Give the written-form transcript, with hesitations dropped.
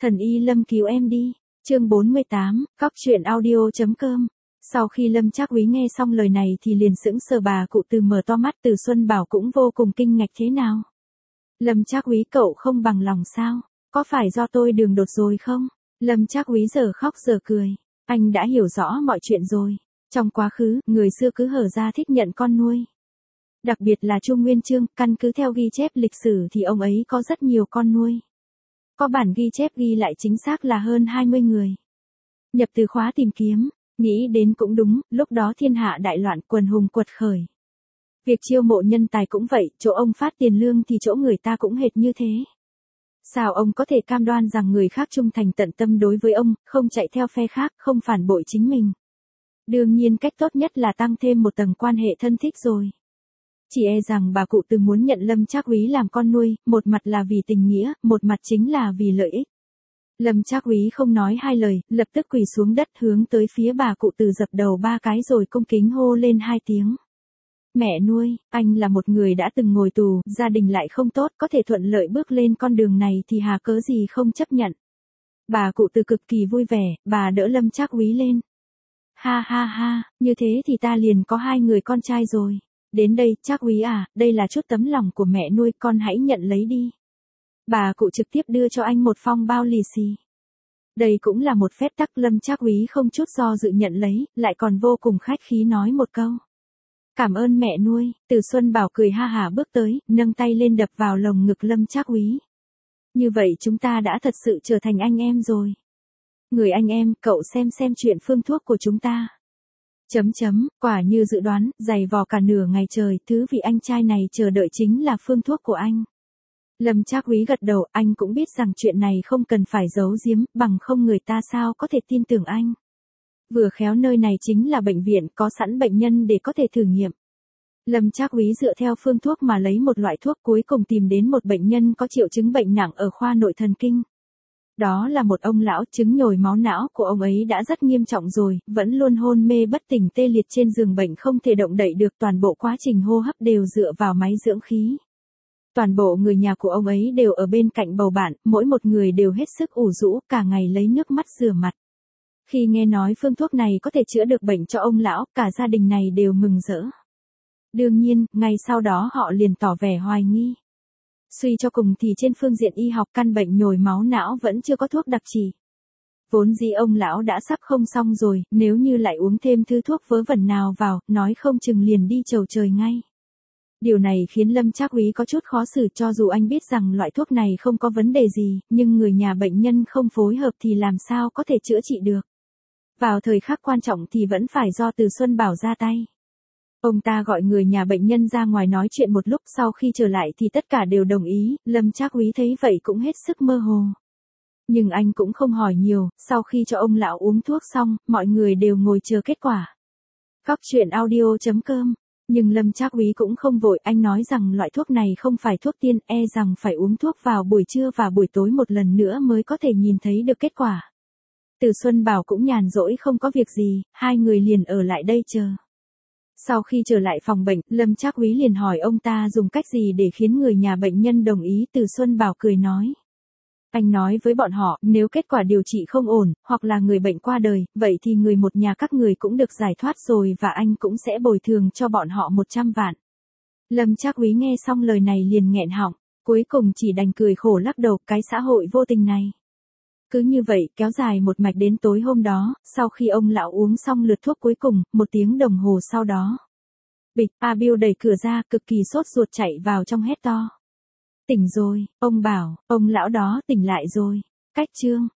Thần y Lâm cứu em đi. Chương 48, Cóc truyện audio.com. Sau khi Lâm Trác Úy nghe xong lời này thì liền sững sờ, bà cụ Từ mở to mắt, Từ Xuân Bảo cũng vô cùng kinh ngạc. Thế nào? Lâm Trác Úy, cậu không bằng lòng sao? Có phải do tôi đường đột rồi không? Lâm Trác Úy giờ khóc giờ cười. Anh đã hiểu rõ mọi chuyện rồi. Trong quá khứ, người xưa cứ hở ra thích nhận con nuôi. Đặc biệt là Chu Nguyên Chương, căn cứ theo ghi chép lịch sử thì ông ấy có rất nhiều con nuôi. Có bản ghi chép ghi lại chính xác là hơn 20 người. Nhập từ khóa tìm kiếm, nghĩ đến cũng đúng, lúc đó thiên hạ đại loạn, quần hùng quật khởi. Việc chiêu mộ nhân tài cũng vậy, chỗ ông phát tiền lương thì chỗ người ta cũng hệt như thế. Sao ông có thể cam đoan rằng người khác trung thành tận tâm đối với ông, không chạy theo phe khác, không phản bội chính mình? Đương nhiên cách tốt nhất là tăng thêm một tầng quan hệ thân thích rồi. Chỉ e rằng bà cụ Từ muốn nhận Lâm Trác Úy làm con nuôi, một mặt là vì tình nghĩa, một mặt chính là vì lợi ích. Lâm Trác Úy không nói hai lời, lập tức quỳ xuống đất hướng tới phía bà cụ Từ dập đầu 3 cái rồi cung kính hô lên 2 tiếng. Mẹ nuôi, anh là một người đã từng ngồi tù, gia đình lại không tốt, có thể thuận lợi bước lên con đường này thì hà cớ gì không chấp nhận. Bà cụ Từ cực kỳ vui vẻ, bà đỡ Lâm Trác Úy lên. Ha ha ha, như thế thì ta liền có 2 người con trai rồi. Đến đây, Trác Úy à, đây là chút tấm lòng của mẹ nuôi, con hãy nhận lấy đi. Bà cụ trực tiếp đưa cho anh một phong bao lì xì. Đây cũng là một phép tắc. Lâm Trác Úy không chút do dự nhận lấy, lại còn vô cùng khách khí nói một câu. Cảm ơn mẹ nuôi. Từ Xuân Bảo cười ha hả bước tới, nâng tay lên đập vào lồng ngực Lâm Trác Úy. Như vậy chúng ta đã thật sự trở thành anh em rồi. Người anh em, cậu xem chuyện phương thuốc của chúng ta. Quả như dự đoán, dày vò cả nửa ngày trời, thứ vị anh trai này chờ đợi chính là phương thuốc của anh. Lâm Trác Úy gật đầu, anh cũng biết rằng chuyện này không cần phải giấu giếm, bằng không người ta sao có thể tin tưởng anh. Vừa khéo nơi này chính là bệnh viện, có sẵn bệnh nhân để có thể thử nghiệm. Lâm Trác Úy dựa theo phương thuốc mà lấy một loại thuốc, cuối cùng tìm đến một bệnh nhân có triệu chứng bệnh nặng ở khoa nội thần kinh. Đó là một ông lão, chứng nhồi máu não của ông ấy đã rất nghiêm trọng rồi, vẫn luôn hôn mê bất tỉnh tê liệt trên giường bệnh, không thể động đậy được, toàn bộ quá trình hô hấp đều dựa vào máy dưỡng khí. Toàn bộ người nhà của ông ấy đều ở bên cạnh bầu bạn, mỗi một người đều hết sức ủ rũ, cả ngày lấy nước mắt rửa mặt. Khi nghe nói phương thuốc này có thể chữa được bệnh cho ông lão, cả gia đình này đều mừng rỡ. Đương nhiên, ngay sau đó họ liền tỏ vẻ hoài nghi. Suy cho cùng thì trên phương diện y học, căn bệnh nhồi máu não vẫn chưa có thuốc đặc trị. Vốn dĩ ông lão đã sắp không xong rồi, nếu như lại uống thêm thứ thuốc vớ vẩn nào vào, nói không chừng liền đi chầu trời ngay. Điều này khiến Lâm Trác Úy có chút khó xử, cho dù anh biết rằng loại thuốc này không có vấn đề gì, nhưng người nhà bệnh nhân không phối hợp thì làm sao có thể chữa trị được. Vào thời khắc quan trọng thì vẫn phải do Từ Xuân Bảo ra tay. Ông ta gọi người nhà bệnh nhân ra ngoài nói chuyện một lúc, sau khi trở lại thì tất cả đều đồng ý. Lâm Trác Úy thấy vậy cũng hết sức mơ hồ. Nhưng anh cũng không hỏi nhiều, sau khi cho ông lão uống thuốc xong, mọi người đều ngồi chờ kết quả. Cóc truyện audio.com. Nhưng Lâm Trác Úy cũng không vội, anh nói rằng loại thuốc này không phải thuốc tiên, e rằng phải uống thuốc vào buổi trưa và buổi tối một lần nữa mới có thể nhìn thấy được kết quả. Từ Xuân Bảo cũng nhàn rỗi không có việc gì, 2 người liền ở lại đây chờ. Sau khi trở lại phòng bệnh, Lâm Trác Úy liền hỏi ông ta dùng cách gì để khiến người nhà bệnh nhân đồng ý. Từ Xuân Bảo cười nói. Anh nói với bọn họ, nếu kết quả điều trị không ổn, hoặc là người bệnh qua đời, vậy thì người một nhà các người cũng được giải thoát rồi, và anh cũng sẽ bồi thường cho bọn họ 100 vạn. Lâm Trác Úy nghe xong lời này liền nghẹn họng, cuối cùng chỉ đành cười khổ lắc đầu, cái xã hội vô tình này. Cứ như vậy, kéo dài một mạch đến tối hôm đó, sau khi ông lão uống xong lượt thuốc cuối cùng, 1 tiếng đồng hồ sau đó. Bịch, A Bill đẩy cửa ra, cực kỳ sốt ruột chạy vào trong hét to. Tỉnh rồi, ông bảo, ông lão đó tỉnh lại rồi. Cách chương.